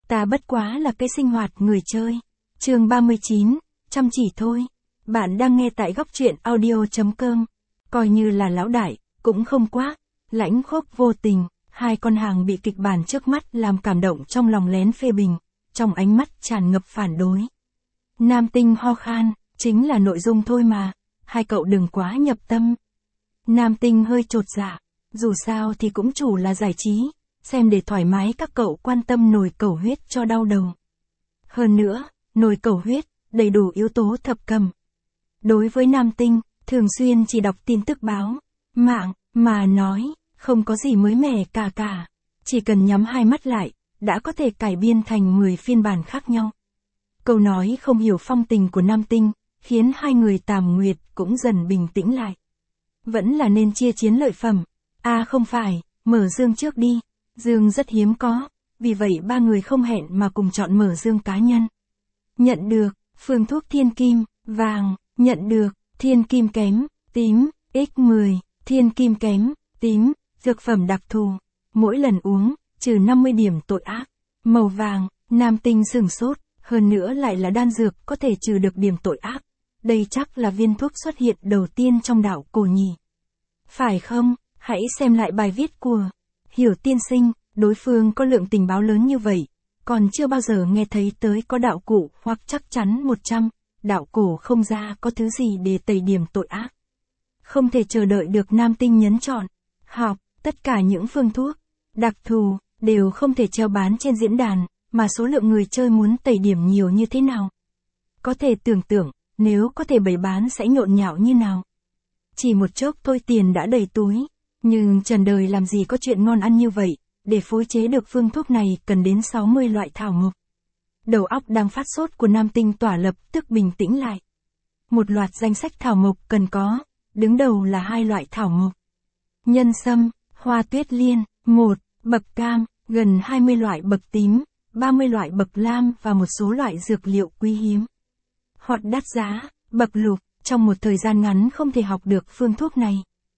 Ta bất quá là cái sinh hoạt người chơi. Chương 39, chăm chỉ thôi. Bạn đang nghe tại góc truyện audio.com. Coi như là lão đại, cũng không quá. Lãnh Khốc vô tình, hai con hàng bị kịch bản trước mắt làm cảm động trong lòng lén phê bình, trong ánh mắt tràn ngập phản đối. Nam tinh ho khan, chính là nội dung thôi mà, hai cậu đừng quá nhập tâm. Nam tinh hơi chột dạ, dù sao thì cũng chủ là giải trí, xem để thoải mái các cậu quan tâm nồi cẩu huyết cho đau đầu. Hơn nữa, nồi cẩu huyết, đầy đủ yếu tố thập cẩm. Đối với nam tinh, thường xuyên chỉ đọc tin tức báo, mạng, mà nói, không có gì mới mẻ cả. Chỉ cần nhắm hai mắt lại, đã có thể cải biên thành 10 phiên bản khác nhau. Câu nói không hiểu phong tình của nam tinh, khiến hai người Tàm Nguyệt cũng dần bình tĩnh lại. Vẫn là nên chia chiến lợi phẩm. Không phải, mở dương trước đi. Dương rất hiếm có, vì vậy ba người không hẹn mà cùng chọn mở dương cá nhân. Nhận được, phương thuốc thiên kim, vàng, nhận được, thiên kim kém, tím, x10, thiên kim kém, tím, dược phẩm đặc thù. Mỗi lần uống, trừ 50 điểm tội ác. Màu vàng, nam tinh sửng sốt, hơn nữa lại là đan dược có thể trừ được điểm tội ác. Đây chắc là viên thuốc xuất hiện đầu tiên trong đạo cổ nhỉ. Phải không? Hãy xem lại bài viết của Hiểu tiên sinh, đối phương có lượng tình báo lớn như vậy, còn chưa bao giờ nghe thấy tới có đạo cụ hoặc chắc chắn 100, đạo cổ không ra có thứ gì để tẩy điểm tội ác. Không thể chờ đợi được nam tinh nhấn chọn, học, tất cả những phương thuốc, đặc thù, đều không thể treo bán trên diễn đàn, mà số lượng người chơi muốn tẩy điểm nhiều như thế nào. Có thể tưởng tượng, nếu có thể bày bán sẽ nhộn nhạo như nào. Chỉ một chốc thôi tiền đã đầy túi, nhưng trần đời làm gì có chuyện ngon ăn như vậy, để phối chế được phương thuốc này cần đến 60 loại thảo mộc. Đầu óc đang phát sốt của nam tinh tỏa lập tức bình tĩnh lại. Một loạt danh sách thảo mộc cần có, đứng đầu là 2 loại thảo mộc. Nhân sâm, hoa tuyết liên, 1, bậc cam, gần 20 loại bậc tím, 30 loại bậc lam và một số loại dược liệu quý hiếm. Hoặc đắt giá, bậc lục, trong một thời gian ngắn không thể học được phương thuốc này.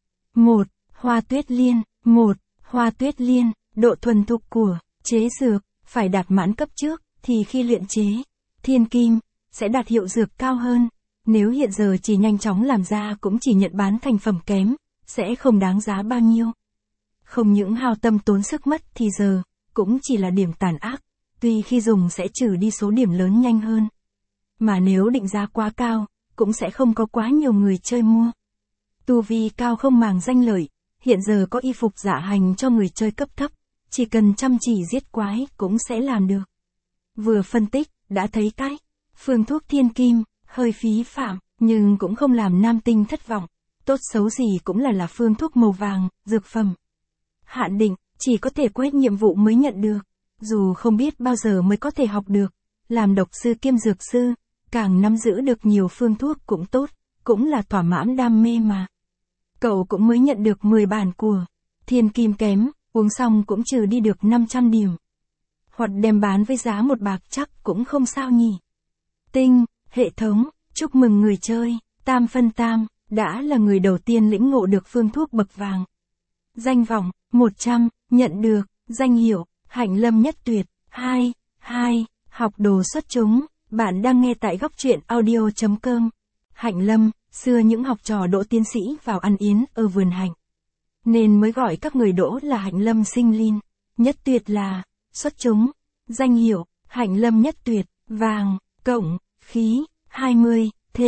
1. Hoa tuyết liên, 1. Hoa tuyết liên, độ thuần thục của chế dược, phải đạt mãn cấp trước, thì khi luyện chế, thiên kim, sẽ đạt hiệu dược cao hơn. Nếu hiện giờ chỉ nhanh chóng làm ra cũng chỉ nhận bán thành phẩm kém, sẽ không đáng giá bao nhiêu. Không những hao tâm tốn sức mất thì giờ, cũng chỉ là điểm tàn ác, tuy khi dùng sẽ trừ đi số điểm lớn nhanh hơn. Mà nếu định giá quá cao, cũng sẽ không có quá nhiều người chơi mua. Tu vi cao không màng danh lợi, hiện giờ có y phục giả hành cho người chơi cấp thấp, chỉ cần chăm chỉ giết quái cũng sẽ làm được. Vừa phân tích, đã thấy cái phương thuốc thiên kim, hơi phí phạm, nhưng cũng không làm nam tinh thất vọng. Tốt xấu gì cũng là phương thuốc màu vàng, dược phẩm. Hạn định, chỉ có thể quét nhiệm vụ mới nhận được, dù không biết bao giờ mới có thể học được. Làm độc sư kiêm dược sư, càng nắm giữ được nhiều phương thuốc cũng tốt, cũng là thỏa mãn đam mê mà. Cậu cũng mới nhận được 10 bản của thiên kim kém, uống xong cũng trừ đi được 500 điểm. Hoặc đem bán với giá 1 bạc chắc cũng không sao nhỉ. Tinh, hệ thống, chúc mừng người chơi, Tam Phân Tam, đã là người đầu tiên lĩnh ngộ được phương thuốc bậc vàng. Danh vọng, 100, nhận được, danh hiệu, Hạnh Lâm Nhất Tuyệt, 2, học đồ xuất chúng, bạn đang nghe tại góc truyện audio.com. Hạnh Lâm, xưa những học trò đỗ tiến sĩ vào ăn yến ở vườn hạnh, nên mới gọi các người đỗ là Hạnh Lâm sinh linh. Nhất Tuyệt là xuất chúng, danh hiệu, Hạnh Lâm Nhất Tuyệt, vàng, cộng, khí, 20, thể,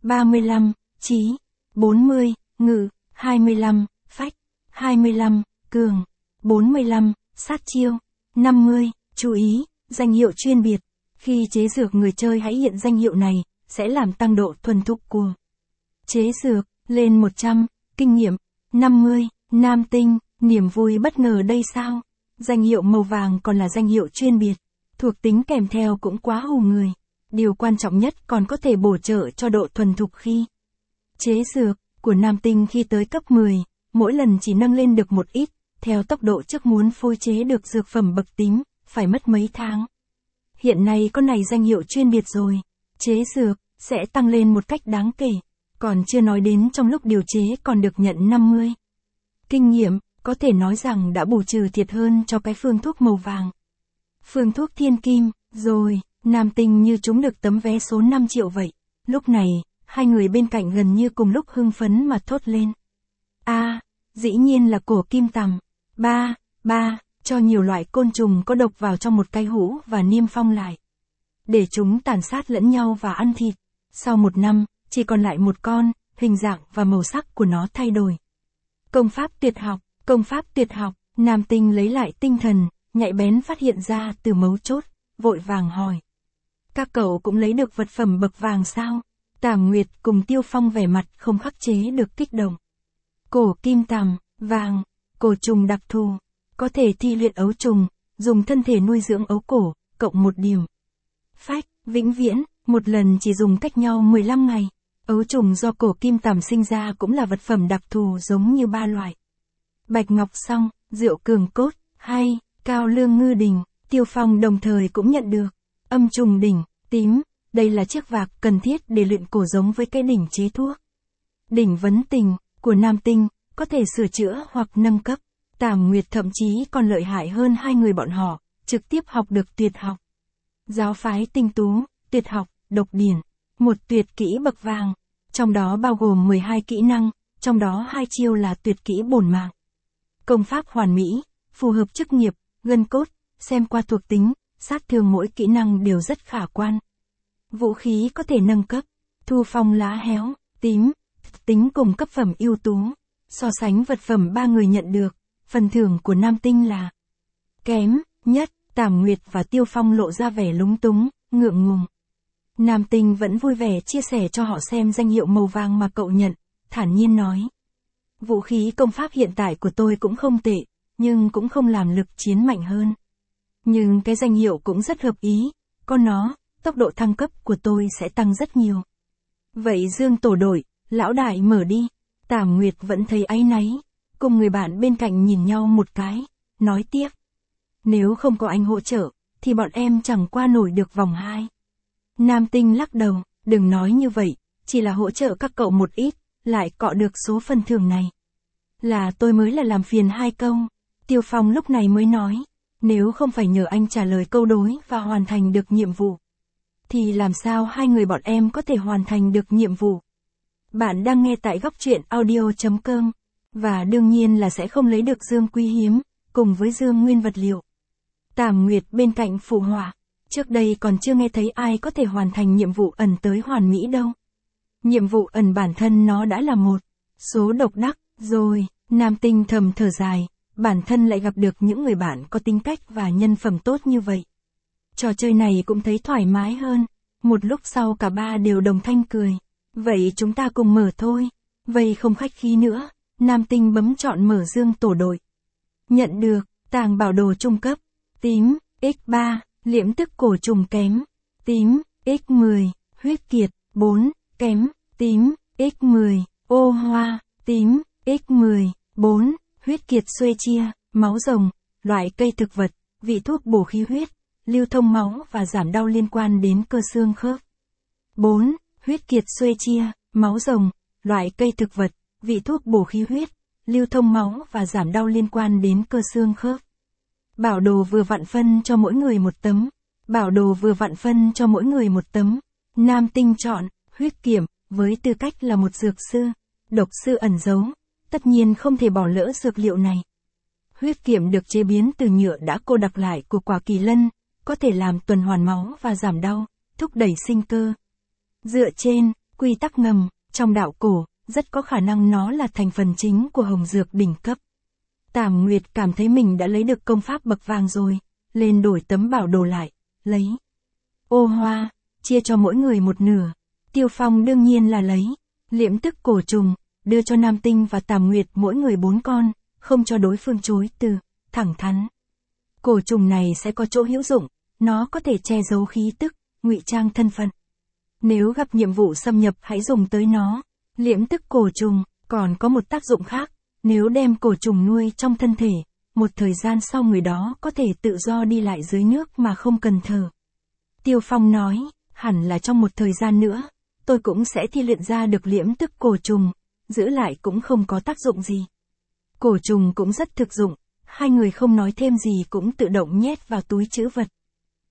35, trí, 40, ngự, 25, phách, 25, cường, 45, sát chiêu, 50, chú ý, danh hiệu chuyên biệt. Khi chế dược người chơi hãy hiện danh hiệu này, sẽ làm tăng độ thuần thục của chế dược, lên 100, kinh nghiệm, 50, nam tinh, niềm vui bất ngờ đây sao? Danh hiệu màu vàng còn là danh hiệu chuyên biệt, thuộc tính kèm theo cũng quá hù người. Điều quan trọng nhất còn có thể bổ trợ cho độ thuần thục khi chế dược của nam tinh khi tới cấp 10, mỗi lần chỉ nâng lên được một ít, theo tốc độ trước muốn phối chế được dược phẩm bậc tím, phải mất mấy tháng. Hiện nay có này danh hiệu chuyên biệt rồi, chế dược sẽ tăng lên một cách đáng kể, còn chưa nói đến trong lúc điều chế còn được nhận 50. Kinh nghiệm, có thể nói rằng đã bù trừ thiệt hơn cho cái phương thuốc màu vàng. phương thuốc thiên kim, rồi, Nam Tinh như trúng được tấm vé số 5 triệu vậy. Lúc này, hai người bên cạnh gần như cùng lúc hưng phấn mà thốt lên. Dĩ nhiên là cổ kim tằm. Ba, cho nhiều loại côn trùng có độc vào trong một cái hũ và niêm phong lại. Để chúng tàn sát lẫn nhau và ăn thịt. Sau 1 năm, chỉ còn lại một con, hình dạng và màu sắc của nó thay đổi. Công pháp tuyệt học, Nam Tinh lấy lại tinh thần, nhạy bén phát hiện ra từ mấu chốt, vội vàng hỏi. Các cậu cũng lấy được vật phẩm bậc vàng sao? Tảm Nguyệt cùng Tiêu Phong vẻ mặt không khắc chế được kích động. Cổ kim tằm, vàng, cổ trùng đặc thù, có thể thi luyện ấu trùng, dùng thân thể nuôi dưỡng ấu cổ, cộng 1 điểm. Phách, vĩnh viễn, một lần chỉ dùng cách nhau 15 ngày. Ấu trùng do cổ kim tằm sinh ra cũng là vật phẩm đặc thù giống như 3 loại. Bạch ngọc song, rượu cường cốt, hay, cao lương ngư đỉnh, Tiêu Phong đồng thời cũng nhận được. Âm trùng đỉnh, tím, đây là chiếc vạc cần thiết để luyện cổ giống với cái đỉnh chế thuốc. Đỉnh vấn tình, của Nam Tinh, có thể sửa chữa hoặc nâng cấp. Tảm Nguyệt thậm chí còn lợi hại hơn hai người bọn họ, trực tiếp học được tuyệt học. Giáo phái tinh tú, tuyệt học, độc điển, một tuyệt kỹ bậc vàng, trong đó bao gồm 12 kỹ năng, trong đó 2 chiêu là tuyệt kỹ bổn mạng. Công pháp hoàn mỹ, phù hợp chức nghiệp, gân cốt, xem qua thuộc tính, sát thương mỗi kỹ năng đều rất khả quan. Vũ khí có thể nâng cấp, thu phong lá héo, tím, tính cùng cấp phẩm ưu tú. So sánh vật phẩm 3 người nhận được, phần thưởng của Nam Tinh là kém nhất. Tảm Nguyệt và Tiêu Phong lộ ra vẻ lúng túng, ngượng ngùng. Nam Tinh vẫn vui vẻ chia sẻ cho họ xem danh hiệu màu vàng mà cậu nhận, thản nhiên nói. Vũ khí công pháp hiện tại của tôi cũng không tệ, nhưng cũng không làm lực chiến mạnh hơn. Nhưng cái danh hiệu cũng rất hợp ý, có nó, tốc độ thăng cấp của tôi sẽ tăng rất nhiều. Vậy Dương tổ đội, lão đại mở đi. Tảm Nguyệt vẫn thấy áy náy, cùng người bạn bên cạnh nhìn nhau một cái, nói tiếp. Nếu không có anh hỗ trợ, thì bọn em chẳng qua nổi được vòng 2. Nam Tinh lắc đầu, đừng nói như vậy, chỉ là hỗ trợ các cậu một ít, lại cọ được số phần thưởng này. Là tôi mới là làm phiền 2 câu. Tiêu Phong lúc này mới nói, nếu không phải nhờ anh trả lời câu đối và hoàn thành được nhiệm vụ, thì làm sao hai người bọn em có thể hoàn thành được nhiệm vụ. Bạn đang nghe tại góc truyện audio.com, và đương nhiên là sẽ không lấy được dương quý hiếm, cùng với dương nguyên vật liệu. Tảm Nguyệt bên cạnh phụ họa, trước đây còn chưa nghe thấy ai có thể hoàn thành nhiệm vụ ẩn tới hoàn mỹ đâu. Nhiệm vụ ẩn bản thân nó đã là một số độc đắc, rồi, Nam Tinh thầm thở dài, bản thân lại gặp được những người bạn có tính cách và nhân phẩm tốt như vậy. Trò chơi này cũng thấy thoải mái hơn, một lúc sau cả ba đều đồng thanh cười. Vậy chúng ta cùng mở thôi. Vậy không khách khí nữa, Nam Tinh bấm chọn mở Dương tổ đội. Nhận được, tàng bảo đồ trung cấp, tím, x3, liễm tức cổ trùng kém, tím, x10, huyết kiệt, 4, kém, tím, x10, ô hoa, tím, x10, 4, huyết kiệt xuê chia, máu rồng, loại cây thực vật, vị thuốc bổ khí huyết, lưu thông máu và giảm đau liên quan đến cơ xương khớp. 4. Huyết kiệt xuê chia, máu rồng, loại cây thực vật, vị thuốc bổ khí huyết, lưu thông máu và giảm đau liên quan đến cơ xương khớp. Bảo đồ vừa vặn phân cho mỗi người một tấm. Bảo đồ vừa vặn phân cho mỗi người một tấm. Nam Tinh chọn, huyết kiểm, với tư cách là một dược sư, độc sư ẩn giấu, tất nhiên không thể bỏ lỡ dược liệu này. Huyết kiểm được chế biến từ nhựa đã cô đặc lại của quả kỳ lân, có thể làm tuần hoàn máu và giảm đau, thúc đẩy sinh cơ. Dựa trên quy tắc ngầm, trong đạo cổ, rất có khả năng nó là thành phần chính của hồng dược đỉnh cấp. Tảm Nguyệt cảm thấy mình đã lấy được công pháp bậc vàng rồi, lên đổi tấm bảo đồ lại, lấy ô hoa, chia cho mỗi người một nửa. Tiêu Phong đương nhiên là lấy liễm tức cổ trùng, đưa cho Nam Tinh và Tảm Nguyệt mỗi người 4 con, không cho đối phương chối từ, thẳng thắn. Cổ trùng này sẽ có chỗ hữu dụng, nó có thể che giấu khí tức, ngụy trang thân phận. Nếu gặp nhiệm vụ xâm nhập hãy dùng tới nó. Liễm tức cổ trùng, còn có một tác dụng khác, nếu đem cổ trùng nuôi trong thân thể, một thời gian sau người đó có thể tự do đi lại dưới nước mà không cần thở. Tiêu Phong nói, hẳn là trong một thời gian nữa, tôi cũng sẽ thi luyện ra được liễm tức cổ trùng, giữ lại cũng không có tác dụng gì. Cổ trùng cũng rất thực dụng, hai người không nói thêm gì cũng tự động nhét vào túi trữ vật.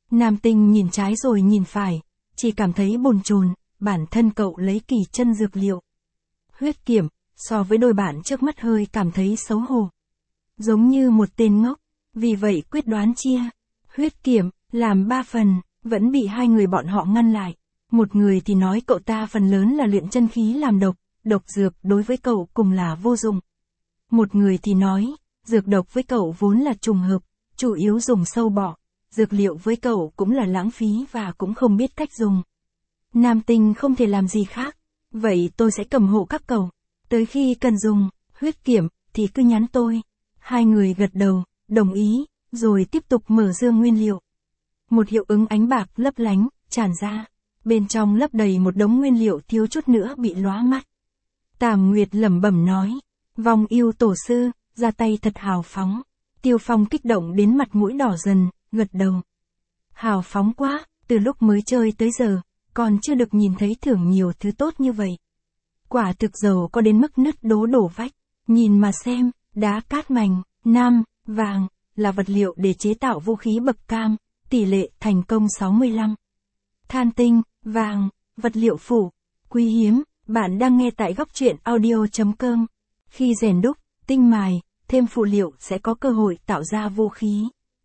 Nam Tinh nhìn trái rồi nhìn phải, chỉ cảm thấy bồn chồn, bản thân cậu lấy kỳ chân dược liệu. Huyết kiểm, so với đôi bạn trước mắt hơi cảm thấy xấu hổ. Giống như một tên ngốc, vì vậy quyết đoán chia. Huyết kiểm, làm 3 phần, vẫn bị 2 người bọn họ ngăn lại. Một người thì nói cậu ta phần lớn là luyện chân khí làm độc, độc dược đối với cậu cùng là vô dụng. Một người thì nói, dược độc với cậu vốn là trùng hợp, chủ yếu dùng sâu bọ, dược liệu với cậu cũng là lãng phí và cũng không biết cách dùng. Nam Tinh không thể làm gì khác, vậy tôi sẽ cầm hộ các cậu, tới khi cần dùng, huyết kiểm, thì cứ nhắn tôi. 2 người gật đầu, đồng ý, rồi tiếp tục mở dương nguyên liệu. Một hiệu ứng ánh bạc lấp lánh, tràn ra, bên trong lấp đầy một đống nguyên liệu thiếu chút nữa bị lóa mắt. Tàm Nguyệt lẩm bẩm nói, vòng yêu tổ sư, ra tay thật hào phóng. Tiêu Phong kích động đến mặt mũi đỏ dần, gật đầu. Hào phóng quá, từ lúc mới chơi tới giờ, còn chưa được nhìn thấy thưởng nhiều thứ tốt như vậy. Quả thực giàu có đến mức nứt đổ vách, nhìn mà xem, đá cát mành, nam, vàng, là vật liệu để chế tạo vũ khí bậc cam, tỷ lệ thành công 65. Than tinh, vàng, vật liệu phủ, quý hiếm, bạn đang nghe tại góc truyện audio.com. Khi rèn đúc, tinh mài, thêm phụ liệu sẽ có cơ hội tạo ra vũ khí.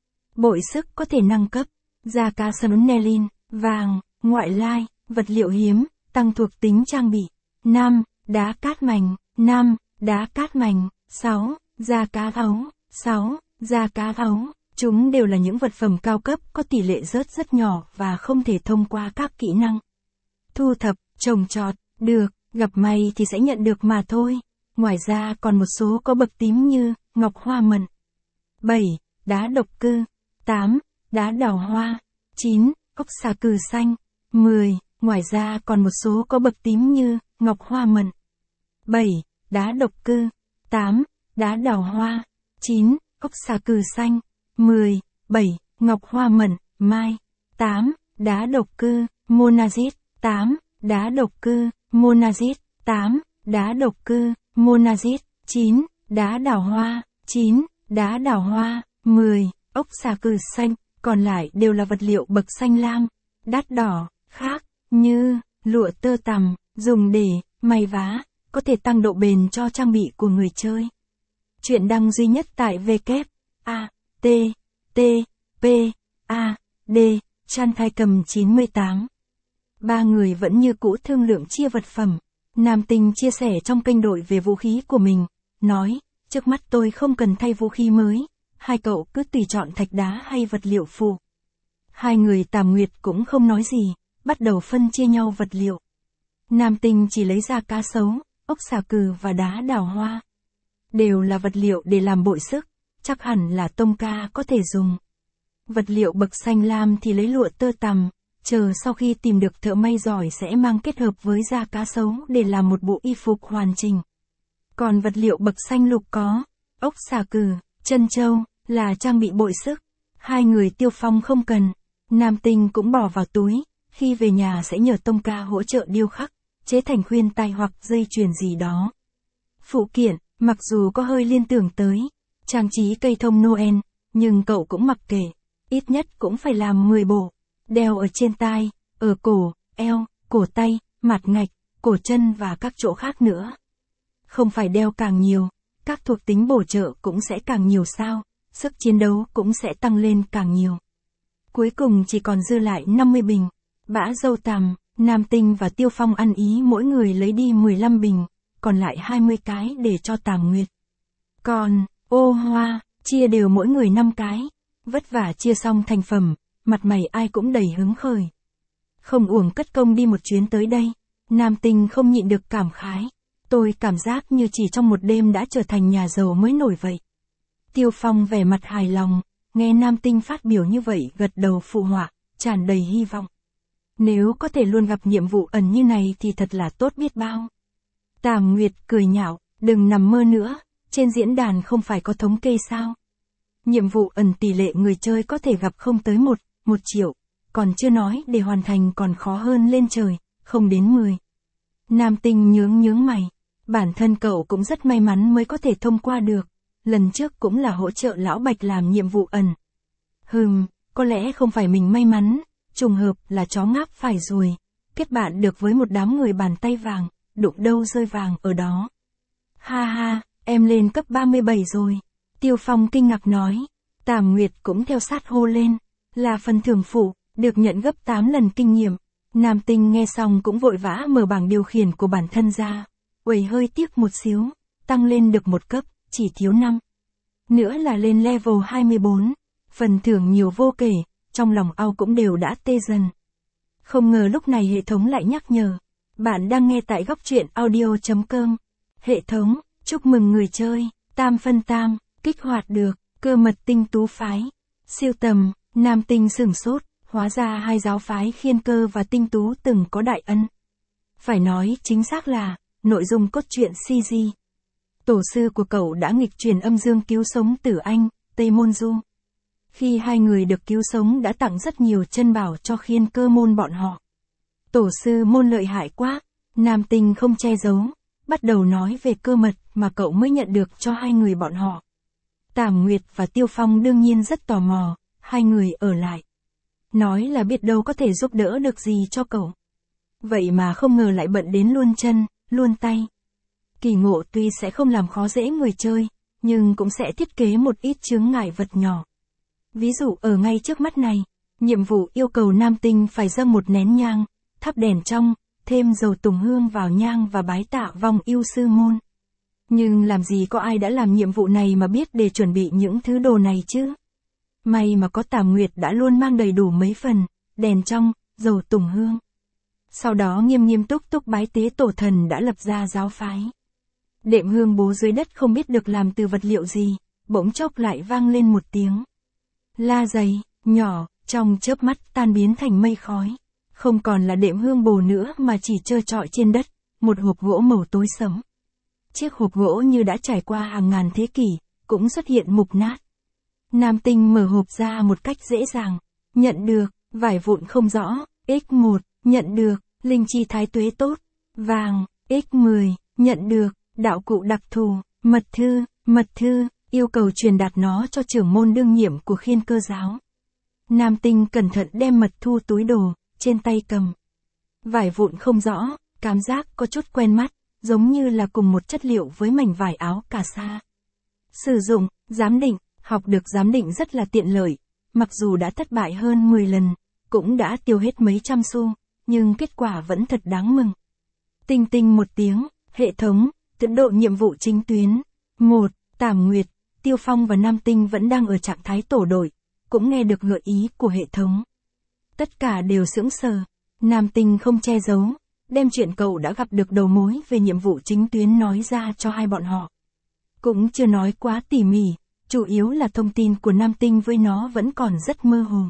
Bội sức có thể nâng cấp, da cá Snellin, vàng, ngoại lai, vật liệu hiếm, tăng thuộc tính trang bị. 5. Đá cát mành, 5. Đá cát mành, 6. Da cá ấu, 6. Da cá ấu. Chúng đều là những vật phẩm cao cấp có tỷ lệ rớt rất nhỏ và không thể thông qua các kỹ năng thu thập, trồng trọt, được, gặp may thì sẽ nhận được mà thôi. Ngoài ra còn một số có bậc tím như ngọc hoa mận. 7. Đá độc cư. 8. Đá đào hoa. 9. Ốc xà cừ xanh. 10. Ngoài ra còn một số có bậc tím như ngọc hoa mận. 7. Đá độc cư. 8. Đá đào hoa. 9. Ốc xà cừ xanh. 10. 7. Ngọc hoa mận, mai. 8. Đá độc cư, monazit. 8. Đá độc cư, monazit. 8. Đá độc cư, monazit. 9. Đá đào hoa. 9. Đá đào hoa. 10. Ốc xà cừ xanh. Còn lại đều là vật liệu bậc xanh lam, đắt đỏ, khác, như lụa tơ tằm, dùng để may vá, có thể tăng độ bền cho trang bị của người chơi. Chuyện đăng duy nhất tại WATTPAD Chan Thai Cầm 98. 3 người vẫn như cũ thương lượng chia vật phẩm. Nam Tinh chia sẻ trong kênh đội về vũ khí của mình, nói, trước mắt tôi không cần thay vũ khí mới, 2 cậu cứ tùy chọn thạch đá hay vật liệu phụ. 2 người Tàm Nguyệt cũng không nói gì, bắt đầu phân chia nhau vật liệu. Nam Tinh chỉ lấy ra cá sấu, ốc xà cừ và đá đào hoa. Đều là vật liệu để làm bội sức, chắc hẳn là tông ca có thể dùng. Vật liệu bậc xanh lam thì lấy lụa tơ tằm, chờ sau khi tìm được thợ may giỏi sẽ mang kết hợp với da cá sấu để làm một bộ y phục hoàn chỉnh. Còn vật liệu bậc xanh lục có ốc xà cừ, chân châu, là trang bị bội sức. 2 người Tiêu Phong không cần, Nam Tinh cũng bỏ vào túi, khi về nhà sẽ nhờ tông ca hỗ trợ điêu khắc, chế thành khuyên tai hoặc dây chuyền gì đó. Phụ kiện, mặc dù có hơi liên tưởng tới trang trí cây thông Noel, nhưng cậu cũng mặc kệ, ít nhất cũng phải làm 10 bộ, đeo ở trên tai, ở cổ, eo, cổ tay, mặt ngạch, cổ chân và các chỗ khác nữa. Không phải đeo càng nhiều, các thuộc tính bổ trợ cũng sẽ càng nhiều sao, sức chiến đấu cũng sẽ tăng lên càng nhiều. Cuối cùng chỉ còn dư lại 50 bình. Bã dâu tằm, Nam Tinh và Tiêu Phong ăn ý mỗi người lấy đi 15 bình, còn lại 20 cái để cho Tàm Nguyệt. Còn, ô hoa, chia đều mỗi người 5 cái. Vất vả chia xong thành phẩm, mặt mày ai cũng đầy hứng khởi. Không uổng cất công đi một chuyến tới đây, Nam Tinh không nhịn được cảm khái. Tôi cảm giác như chỉ trong một đêm đã trở thành nhà giàu mới nổi vậy. Tiêu Phong vẻ mặt hài lòng, nghe Nam Tinh phát biểu như vậy gật đầu phụ họa, tràn đầy hy vọng. Nếu có thể luôn gặp nhiệm vụ ẩn như này thì thật là tốt biết bao. Tàm Nguyệt cười nhạo, đừng nằm mơ nữa, trên diễn đàn không phải có thống kê sao. Nhiệm vụ ẩn tỷ lệ người chơi có thể gặp không tới 1 triệu, còn chưa nói để hoàn thành còn khó hơn lên trời, không đến 10. Nam Tinh nhướng mày, bản thân cậu cũng rất may mắn mới có thể thông qua được, lần trước cũng là hỗ trợ Lão Bạch làm nhiệm vụ ẩn. có lẽ không phải mình may mắn, trùng hợp là chó ngáp phải ruồi, kết bạn được với một đám người bàn tay vàng, đụng đâu rơi vàng ở đó. Ha ha, em lên cấp 37 rồi. Tiêu Phong kinh ngạc nói. Tàm Nguyệt cũng theo sát hô lên. Là phần thưởng phụ, được nhận gấp 8 lần kinh nghiệm. Nam Tinh nghe xong cũng vội vã mở bảng điều khiển của bản thân ra. Uầy hơi tiếc một xíu, tăng lên được một cấp, chỉ thiếu 5. Nữa là lên level 24. Phần thưởng nhiều vô kể, trong lòng ao cũng đều đã tê dần. Không ngờ lúc này hệ thống lại nhắc nhở. Bạn đang nghe tại góc truyện audio.com. Hệ thống, chúc mừng người chơi, tam phân tam, kích hoạt được, cơ mật tinh tú phái. Siêu tầm, Nam Tinh sửng sốt, hóa ra hai giáo phái Khiên Cơ và Tinh Tú từng có đại ân. Phải nói chính xác là, nội dung cốt truyện CG. Tổ sư của cậu đã nghịch truyền âm dương cứu sống Tử Anh, Tây Môn Du. Khi hai người được cứu sống đã tặng rất nhiều chân bảo cho Khiên Cơ môn bọn họ. Tổ sư môn lợi hại quá, Nam Tinh không che giấu, bắt đầu nói về cơ mật mà cậu mới nhận được cho hai người bọn họ. Tàm Nguyệt và Tiêu Phong đương nhiên rất tò mò, hai người ở lại. Nói là biết đâu có thể giúp đỡ được gì cho cậu. Vậy mà không ngờ lại bận đến luôn chân, luôn tay. Kỳ ngộ tuy sẽ không làm khó dễ người chơi, nhưng cũng sẽ thiết kế một ít chướng ngại vật nhỏ. Ví dụ ở ngay trước mắt này, nhiệm vụ yêu cầu Nam Tinh phải dâng một nén nhang, thắp đèn trong, thêm dầu tùng hương vào nhang và bái tạ vong yêu sư môn. Nhưng làm gì có ai đã làm nhiệm vụ này mà biết để chuẩn bị những thứ đồ này chứ? May mà có Tàm Nguyệt đã luôn mang đầy đủ mấy phần, đèn trong, dầu tùng hương. Sau đó nghiêm nghiêm túc túc bái tế tổ thần đã lập ra giáo phái. Đệm hương bố dưới đất không biết được làm từ vật liệu gì, bỗng chốc lại vang lên một tiếng. La dày, nhỏ, trong chớp mắt tan biến thành mây khói. Không còn là đệm hương bồ nữa mà chỉ trơ trọi trên đất, một hộp gỗ màu tối sẫm. Chiếc hộp gỗ như đã trải qua hàng ngàn thế kỷ, cũng xuất hiện mục nát. Nam Tinh mở hộp ra một cách dễ dàng. Nhận được, vải vụn không rõ, X1, nhận được, linh chi thái tuế tốt, vàng, X10, nhận được, đạo cụ đặc thù, mật thư, yêu cầu truyền đạt nó cho trưởng môn đương nhiệm của Khiên Cơ giáo. Nam Tinh cẩn thận đem mật thu túi đồ, trên tay cầm. Vải vụn không rõ, cảm giác có chút quen mắt, giống như là cùng một chất liệu với mảnh vải áo cà sa. Sử dụng, giám định, học được giám định rất là tiện lợi, mặc dù đã thất bại hơn 10 lần, cũng đã tiêu hết mấy trăm xu, nhưng kết quả vẫn thật đáng mừng. Tinh tinh một tiếng, hệ thống, tiến độ nhiệm vụ chính tuyến. 1. Tàm Nguyệt, Tiêu Phong và Nam Tinh vẫn đang ở trạng thái tổ đội, cũng nghe được gợi ý của hệ thống. Tất cả đều sững sờ, Nam Tinh không che giấu, đem chuyện cậu đã gặp được đầu mối về nhiệm vụ chính tuyến nói ra cho hai bọn họ. Cũng chưa nói quá tỉ mỉ, chủ yếu là thông tin của Nam Tinh với nó vẫn còn rất mơ hồ.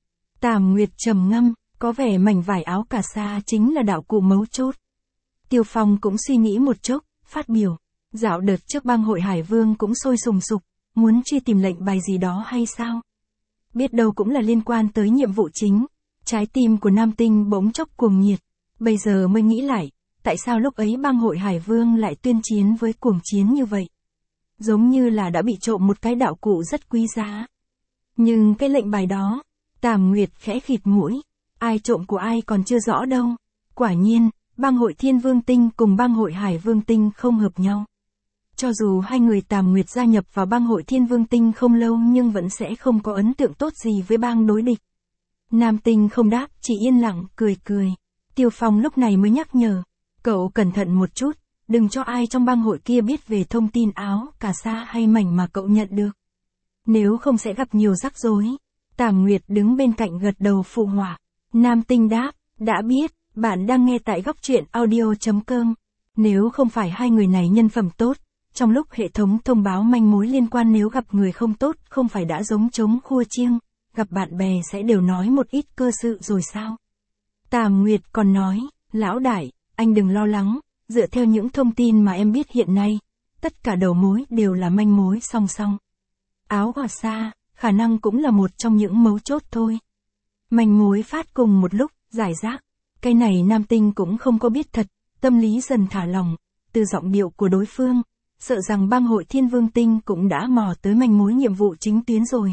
Tàm Nguyệt trầm ngâm, có vẻ mảnh vải áo cà sa chính là đạo cụ mấu chốt. Tiêu Phong cũng suy nghĩ một chốc, phát biểu. Dạo đợt trước bang hội Hải Vương cũng sôi sùng sục, muốn truy tìm lệnh bài gì đó hay sao? Biết đâu cũng là liên quan tới nhiệm vụ chính. Trái tim của Nam Tinh bỗng chốc cuồng nhiệt. Bây giờ mới nghĩ lại, tại sao lúc ấy bang hội Hải Vương lại tuyên chiến với cuồng chiến như vậy? Giống như là đã bị trộm một cái đạo cụ rất quý giá. Nhưng cái lệnh bài đó, Tàm Nguyệt khẽ khịt mũi, ai trộm của ai còn chưa rõ đâu. Quả nhiên, bang hội Thiên Vương Tinh cùng bang hội Hải Vương Tinh không hợp nhau. Cho dù hai người Tàm Nguyệt gia nhập vào bang hội Thiên Vương Tinh không lâu nhưng vẫn sẽ không có ấn tượng tốt gì với bang đối địch. Nam Tinh không đáp, chỉ yên lặng, cười cười. Tiêu Phong lúc này mới nhắc nhở, cậu cẩn thận một chút, đừng cho ai trong bang hội kia biết về thông tin áo, cà sa hay mảnh mà cậu nhận được. Nếu không sẽ gặp nhiều rắc rối. Tàm Nguyệt đứng bên cạnh gật đầu phụ họa. Nam Tinh đáp, đã biết, bạn đang nghe tại góc truyện audio.com. Nếu không phải hai người này nhân phẩm tốt, trong lúc hệ thống thông báo manh mối liên quan nếu gặp người không tốt không phải đã giống trống khua chiêng, gặp bạn bè sẽ đều nói một ít cơ sự rồi sao? Tàm Nguyệt còn nói, lão đại, anh đừng lo lắng, dựa theo những thông tin mà em biết hiện nay, tất cả đầu mối đều là manh mối song song. Áo cà sa, khả năng cũng là một trong những mấu chốt thôi. Manh mối phát cùng một lúc, giải rác. Cái này Nam Tinh cũng không có biết thật, tâm lý dần thả lòng, từ giọng điệu của đối phương, sợ rằng bang hội Thiên Vương Tinh cũng đã mò tới manh mối nhiệm vụ chính tuyến rồi,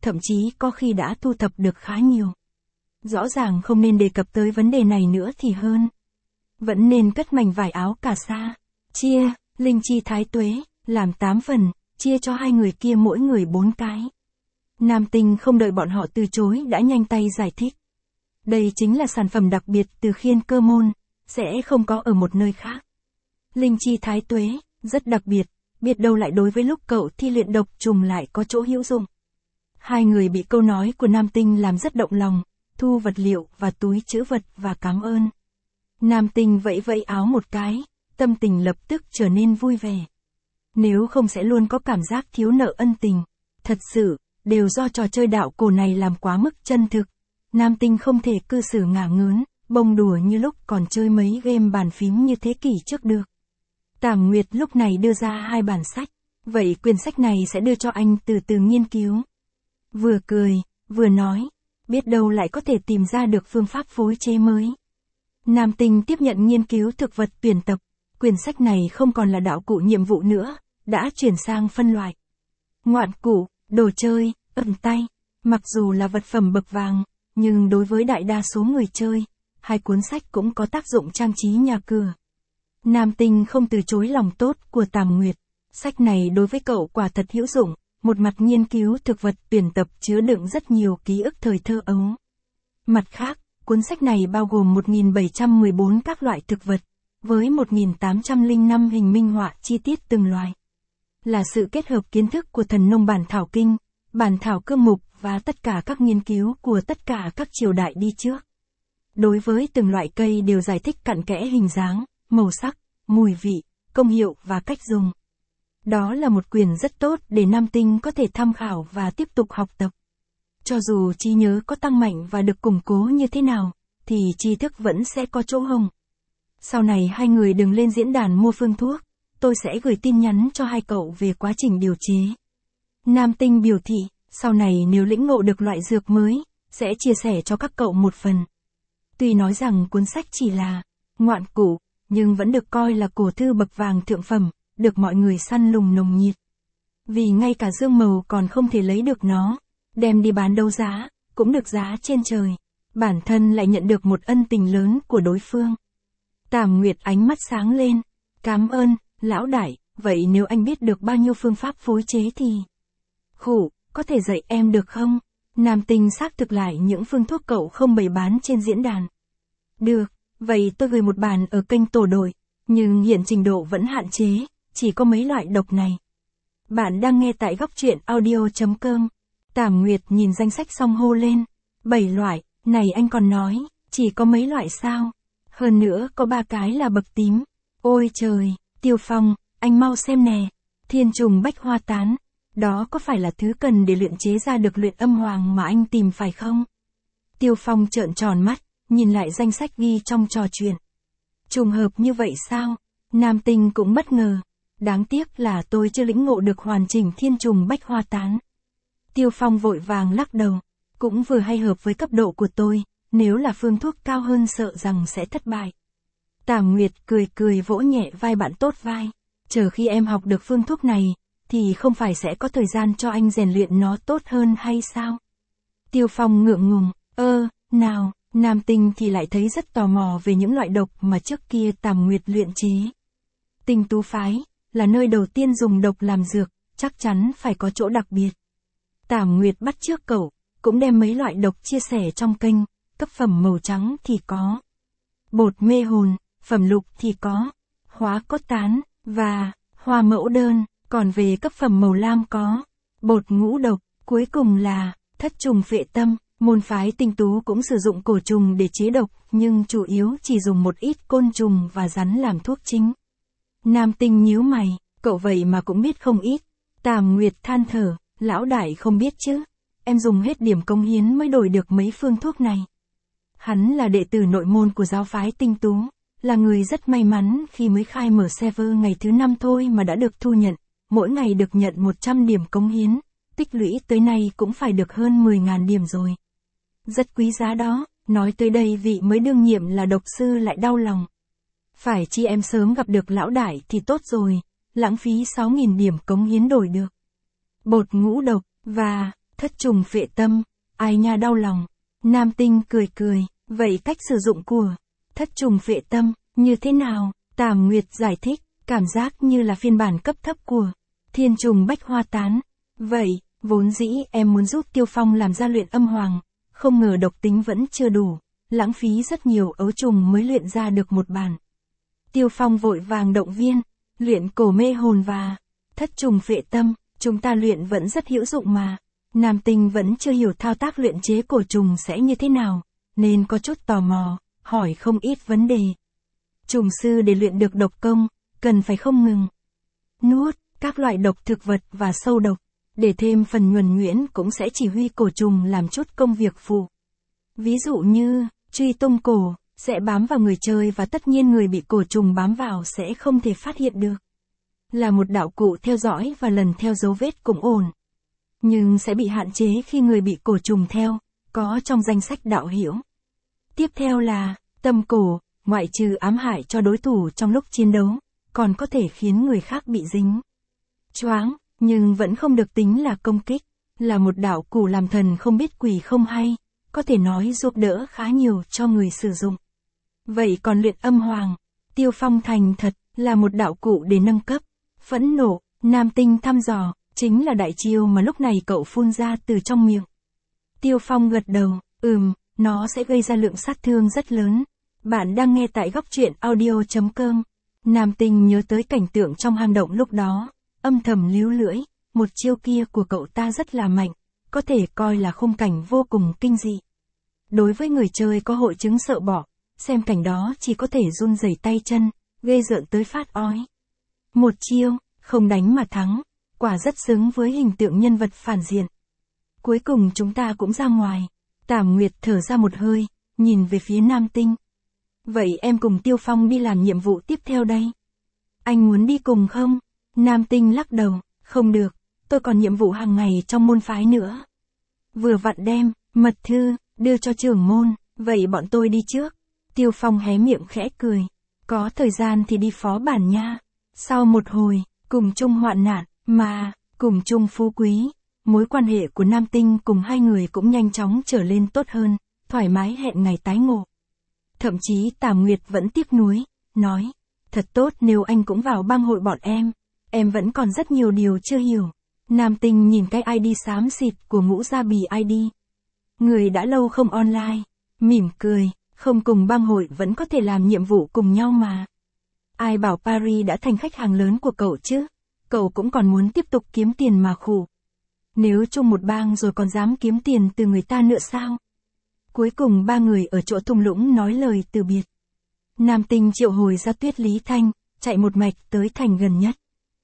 thậm chí có khi đã thu thập được khá nhiều. Rõ ràng không nên đề cập tới vấn đề này nữa thì hơn. Vẫn nên cất mảnh vải áo cà sa, chia, linh chi thái tuế, làm 8 phần, chia cho hai người kia mỗi người 4 cái. Nam Tinh không đợi bọn họ từ chối đã nhanh tay giải thích. Đây chính là sản phẩm đặc biệt từ Khiên Cơ Môn, sẽ không có ở một nơi khác. Linh chi thái tuế, rất đặc biệt, biết đâu lại đối với lúc cậu thi luyện độc trùng lại có chỗ hữu dụng. Hai người bị câu nói của Nam Tinh làm rất động lòng, thu vật liệu và túi trữ vật và cảm ơn. Nam Tinh vẫy vẫy áo một cái, tâm tình lập tức trở nên vui vẻ. Nếu không sẽ luôn có cảm giác thiếu nợ ân tình. Thật sự, đều do trò chơi đạo cổ này làm quá mức chân thực. Nam Tinh không thể cư xử ngả ngớn, bông đùa như lúc còn chơi mấy game bàn phím như thế kỷ trước được. Tảm Nguyệt lúc này đưa ra 2 bản sách, vậy quyển sách này sẽ đưa cho anh từ từ nghiên cứu. Vừa cười, vừa nói, biết đâu lại có thể tìm ra được phương pháp phối chế mới. Nam Tinh tiếp nhận nghiên cứu thực vật tuyển tập, quyển sách này không còn là đạo cụ nhiệm vụ nữa, đã chuyển sang phân loại. Ngoạn cụ, đồ chơi, ẩn tay, mặc dù là vật phẩm bậc vàng, nhưng đối với đại đa số người chơi, 2 cuốn sách cũng có tác dụng trang trí nhà cửa. Nam Tinh không từ chối lòng tốt của Tảm Nguyệt, sách này đối với cậu quả thật hữu dụng, một mặt nghiên cứu thực vật tuyển tập chứa đựng rất nhiều ký ức thời thơ ấu. Mặt khác, cuốn sách này bao gồm 1714 các loại thực vật, với 1805 hình minh họa chi tiết từng loài. Là sự kết hợp kiến thức của thần nông bản thảo kinh, bản thảo cương mục và tất cả các nghiên cứu của tất cả các triều đại đi trước. Đối với từng loại cây đều giải thích cặn kẽ hình dáng, màu sắc, mùi vị, công hiệu và cách dùng. Đó là một quyển rất tốt để Nam Tinh có thể tham khảo và tiếp tục học tập. Cho dù trí nhớ có tăng mạnh và được củng cố như thế nào, thì tri thức vẫn sẽ có chỗ hổng. Sau này hai người đừng lên diễn đàn mua phương thuốc, tôi sẽ gửi tin nhắn cho hai cậu về quá trình điều chế. Nam Tinh biểu thị, sau này nếu lĩnh ngộ được loại dược mới, sẽ chia sẻ cho các cậu một phần. Tuy nói rằng cuốn sách chỉ là ngoạn cụ, nhưng vẫn được coi là cổ thư bậc vàng thượng phẩm, được mọi người săn lùng nồng nhiệt. Vì ngay cả Dương Mầu còn không thể lấy được nó, đem đi bán đấu giá, cũng được giá trên trời. Bản thân lại nhận được một ân tình lớn của đối phương. Tảm Nguyệt ánh mắt sáng lên. Cảm ơn, lão đại, vậy nếu anh biết được bao nhiêu phương pháp phối chế thì... Khủ, có thể dạy em được không? Nam Tinh xác thực lại những phương thuốc cậu không bày bán trên diễn đàn. Được, vậy tôi gửi một bản ở kênh tổ đội, nhưng hiện trình độ vẫn hạn chế, chỉ có mấy loại độc này. Bạn đang nghe tại góc truyện audio.com. Tảm Nguyệt nhìn danh sách xong hô lên. 7 loại, này anh còn nói, chỉ có mấy loại sao? Hơn nữa có 3 cái là bậc tím. Ôi trời, Tiêu Phong, anh mau xem nè. Thiên trùng bách hoa tán. Đó có phải là thứ cần để luyện chế ra được luyện âm hoàng mà anh tìm phải không? Tiêu Phong trợn tròn mắt, nhìn lại danh sách ghi trong trò chuyện. Trùng hợp như vậy sao? Nam Tinh cũng bất ngờ. Đáng tiếc là tôi chưa lĩnh ngộ được hoàn chỉnh thiên trùng bách hoa tán. Tiêu Phong vội vàng lắc đầu. Cũng vừa hay hợp với cấp độ của tôi, nếu là phương thuốc cao hơn sợ rằng sẽ thất bại. Tảm Nguyệt cười cười vỗ nhẹ vai bạn tốt vai. Chờ khi em học được phương thuốc này, thì không phải sẽ có thời gian cho anh rèn luyện nó tốt hơn hay sao? Tiêu Phong ngượng ngùng, nào, Nam Tinh thì lại thấy rất tò mò về những loại độc mà trước kia Tảm Nguyệt luyện chế. Tinh Tú Phái, là nơi đầu tiên dùng độc làm dược, chắc chắn phải có chỗ đặc biệt. Tảm Nguyệt bắt chước cậu, cũng đem mấy loại độc chia sẻ trong kênh, cấp phẩm màu trắng thì có. Bột mê hồn, phẩm lục thì có. Hóa cốt tán, và hoa mẫu đơn, còn về cấp phẩm màu lam có. Bột ngũ độc, cuối cùng là thất trùng phệ tâm. Môn phái Tinh Tú cũng sử dụng cổ trùng để chế độc, nhưng chủ yếu chỉ dùng một ít côn trùng và rắn làm thuốc chính. Nam Tinh nhíu mày, cậu vậy mà cũng biết không ít. Tảm Nguyệt than thở, lão đại không biết chứ. Em dùng hết điểm công hiến mới đổi được mấy phương thuốc này. Hắn là đệ tử nội môn của giáo phái Tinh Tú, là người rất may mắn khi mới khai mở server ngày thứ 5 thôi mà đã được thu nhận, mỗi ngày được nhận 100 điểm công hiến, tích lũy tới nay cũng phải được hơn 10.000 điểm rồi. Rất quý giá đó, nói tới đây vị mới đương nhiệm là độc sư lại đau lòng. Phải chi em sớm gặp được lão đại thì tốt rồi, lãng phí 6.000 điểm cống hiến đổi được. Bột ngũ độc, và Thất trùng phệ tâm, ai nha đau lòng. Nam Tinh cười cười, vậy cách sử dụng của thất trùng phệ tâm, như thế nào? Tảm Nguyệt giải thích, cảm giác như là phiên bản cấp thấp của thiên trùng bách hoa tán. Vậy, vốn dĩ em muốn giúp Tiêu Phong làm ra luyện âm hoàng, không ngờ độc tính vẫn chưa đủ, lãng phí rất nhiều ấu trùng mới luyện ra được một bản. Tiêu Phong vội vàng động viên, luyện cổ mê hồn và thất trùng phệ tâm, chúng ta luyện vẫn rất hữu dụng mà. Nam Tinh vẫn chưa hiểu thao tác luyện chế cổ trùng sẽ như thế nào, nên có chút tò mò, hỏi không ít vấn đề. Trùng sư để luyện được độc công, cần phải không ngừng nuốt các loại độc thực vật và sâu độc, để thêm phần nhuần nhuyễn cũng sẽ chỉ huy cổ trùng làm chút công việc phụ. Ví dụ như, truy tung cổ, sẽ bám vào người chơi và tất nhiên người bị cổ trùng bám vào sẽ không thể phát hiện được. Là một đạo cụ theo dõi và lần theo dấu vết cũng ổn. Nhưng sẽ bị hạn chế khi người bị cổ trùng theo, có trong danh sách đạo hữu. Tiếp theo là, tâm cổ, ngoại trừ ám hại cho đối thủ trong lúc chiến đấu, còn có thể khiến người khác bị dính choáng, nhưng vẫn không được tính là công kích, là một đạo cụ làm thần không biết quỷ không hay, có thể nói giúp đỡ khá nhiều cho người sử dụng. Vậy còn luyện âm hoàng, Tiêu Phong thành thật, là một đạo cụ để nâng cấp, phẫn nộ, Nam Tinh thăm dò, chính là đại chiêu mà lúc này cậu phun ra từ trong miệng. Tiêu Phong gật đầu, nó sẽ gây ra lượng sát thương rất lớn. Bạn đang nghe tại góc truyện audio.com. Nam Tinh nhớ tới cảnh tượng trong hang động lúc đó, âm thầm líu lưỡi, một chiêu kia của cậu ta rất là mạnh, có thể coi là khung cảnh vô cùng kinh dị. Đối với người chơi có hội chứng sợ bỏ, xem cảnh đó chỉ có thể run rẩy tay chân, ghê rợn tới phát ói. Một chiêu, không đánh mà thắng, quả rất xứng với hình tượng nhân vật phản diện. Cuối cùng chúng ta cũng ra ngoài. Tảm Nguyệt thở ra một hơi, nhìn về phía Nam Tinh. Vậy em cùng Tiêu Phong đi làm nhiệm vụ tiếp theo đây. Anh muốn đi cùng không? Nam Tinh lắc đầu, không được, tôi còn nhiệm vụ hàng ngày trong môn phái nữa. Vừa vặn đem mật thư đưa cho trưởng môn, vậy bọn tôi đi trước. Tiêu Phong hé miệng khẽ cười, có thời gian thì đi phó bản nha. Sau một hồi, cùng chung hoạn nạn, mà cùng chung phú quý, mối quan hệ của Nam Tinh cùng hai người cũng nhanh chóng trở lên tốt hơn, thoải mái hẹn ngày tái ngộ. Thậm chí Tảm Nguyệt vẫn tiếc nuối, nói, thật tốt nếu anh cũng vào bang hội bọn em vẫn còn rất nhiều điều chưa hiểu. Nam Tinh nhìn cái ID xám xịt của Ngũ Gia Bì ID. Người đã lâu không online, mỉm cười, không cùng bang hội vẫn có thể làm nhiệm vụ cùng nhau mà. Ai bảo Paris đã thành khách hàng lớn của cậu chứ, cậu cũng còn muốn tiếp tục kiếm tiền mà khổ. Nếu chung một bang rồi còn dám kiếm tiền từ người ta nữa sao? Cuối cùng ba người ở chỗ thung lũng nói lời từ biệt. Nam Tinh triệu hồi ra Tuyết Lý Thanh, chạy một mạch tới thành gần nhất.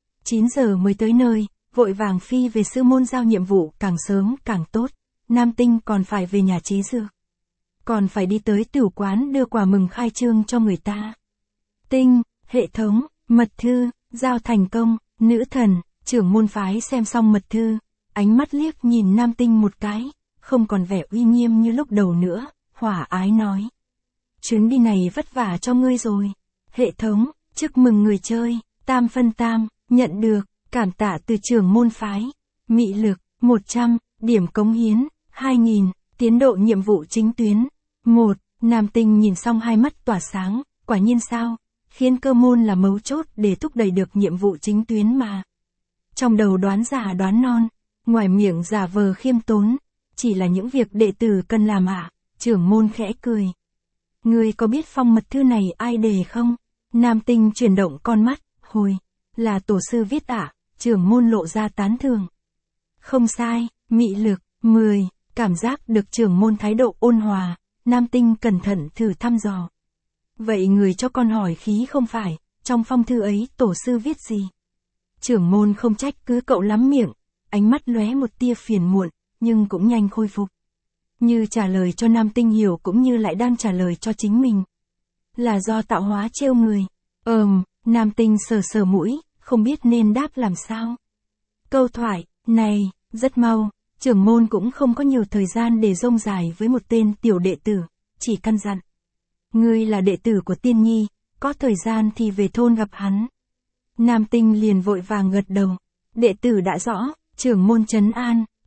9 giờ mới tới nơi, vội vàng phi về sư môn giao nhiệm vụ càng sớm càng tốt. Nam Tinh còn phải về nhà Trí Dược. Còn phải đi tới tửu quán đưa quà mừng khai trương cho người ta. Tinh, hệ thống, mật thư, giao thành công, nữ thần, trưởng môn phái xem xong mật thư. Ánh mắt liếc nhìn Nam Tinh một cái, không còn vẻ uy nghiêm như lúc đầu nữa, hỏa ái nói. Chuyến đi này vất vả cho ngươi rồi. Hệ thống, chúc mừng người chơi, tam phân tam, nhận được, cảm tạ từ trưởng môn phái. Mị lực, 100, điểm cống hiến, 2000, tiến độ nhiệm vụ chính tuyến. 1, Nam Tinh nhìn xong hai mắt tỏa sáng, quả nhiên sao, khiến cơ môn là mấu chốt để thúc đẩy được nhiệm vụ chính tuyến mà. Trong đầu đoán giả đoán non, ngoài miệng giả vờ khiêm tốn, chỉ là những việc đệ tử cần làm ạ. Trưởng môn khẽ cười. Ngươi có biết phong mật thư này ai đề không? Nam Tinh chuyển động con mắt, hồi, là tổ sư viết ạ. Trưởng môn lộ ra tán thưởng. Không sai, mị lực, 10, cảm giác được trưởng môn thái độ ôn hòa. Nam Tinh cẩn thận thử thăm dò. Vậy người cho con hỏi khí không phải, trong phong thư ấy tổ sư viết gì? Trưởng môn không trách cứ cậu lắm miệng, ánh mắt lóe một tia phiền muộn, nhưng cũng nhanh khôi phục. Như trả lời cho Nam Tinh hiểu cũng như lại đang trả lời cho chính mình. Là do tạo hóa trêu người. Nam Tinh sờ sờ mũi, không biết nên đáp làm sao. Câu thoại này, rất mau, trưởng môn cũng không có nhiều thời gian để rông dài với một tên tiểu đệ tử, chỉ căn dặn. Ngươi là đệ tử của Tiên Nhi, có thời gian thì về thôn gặp hắn. Nam Tinh liền vội vàng gật đầu. Đệ tử đã rõ, trưởng môn trấn an,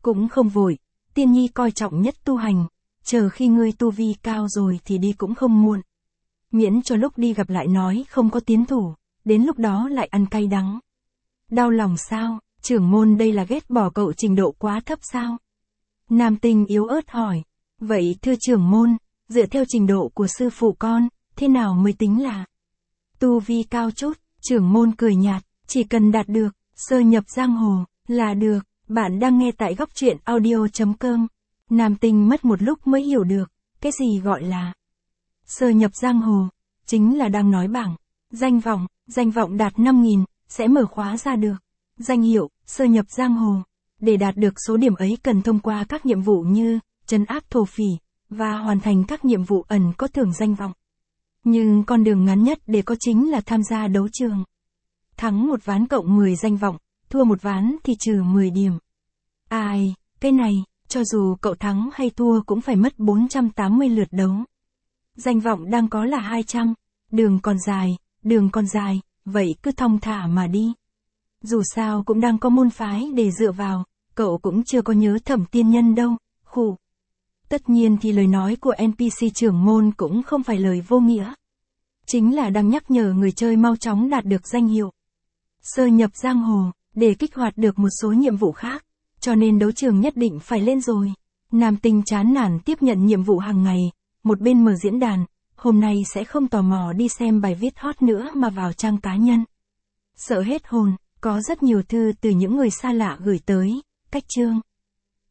Cũng không vội, tiên nhi coi trọng nhất tu hành, chờ khi ngươi tu vi cao rồi thì đi cũng không muộn. Miễn cho lúc đi gặp lại nói không có tiến thủ, đến lúc đó lại ăn cay đắng. Đau lòng sao, trưởng môn đây là ghét bỏ cậu trình độ quá thấp sao? Nam Tinh yếu ớt hỏi. Vậy thưa trưởng môn, dựa theo trình độ của sư phụ con, thế nào mới tính là tu vi cao chút? Trưởng môn cười nhạt, chỉ cần đạt được, sơ nhập giang hồ, là được. Bạn đang nghe tại góc truyện audio.com. Nam Tinh mất một lúc mới hiểu được, cái gì gọi là sơ nhập giang hồ, chính là đang nói bảng, danh vọng đạt 5.000, sẽ mở khóa ra được. Danh hiệu, sơ nhập giang hồ. Để đạt được số điểm ấy cần thông qua các nhiệm vụ như, trấn áp thổ phỉ, và hoàn thành các nhiệm vụ ẩn có thưởng danh vọng. Nhưng con đường ngắn nhất để có chính là tham gia đấu trường. Thắng một ván cộng 10 danh vọng, thua một ván thì trừ 10 điểm. Ai, cái này, cho dù cậu thắng hay thua cũng phải mất 480 lượt đấu. Danh vọng đang có là 200, đường còn dài, vậy cứ thong thả mà đi. Dù sao cũng đang có môn phái để dựa vào, cậu cũng chưa có nhớ Thẩm tiên nhân đâu, khụ. Tất nhiên thì lời nói của NPC trưởng môn cũng không phải lời vô nghĩa. Chính là đang nhắc nhở người chơi mau chóng đạt được danh hiệu sơ nhập giang hồ, để kích hoạt được một số nhiệm vụ khác, cho nên đấu trường nhất định phải lên rồi. Nam Tinh chán nản tiếp nhận nhiệm vụ hàng ngày, một bên mở diễn đàn, hôm nay sẽ không tò mò đi xem bài viết hot nữa mà vào trang cá nhân. Sợ hết hồn, có rất nhiều thư từ những người xa lạ gửi tới, cách chương.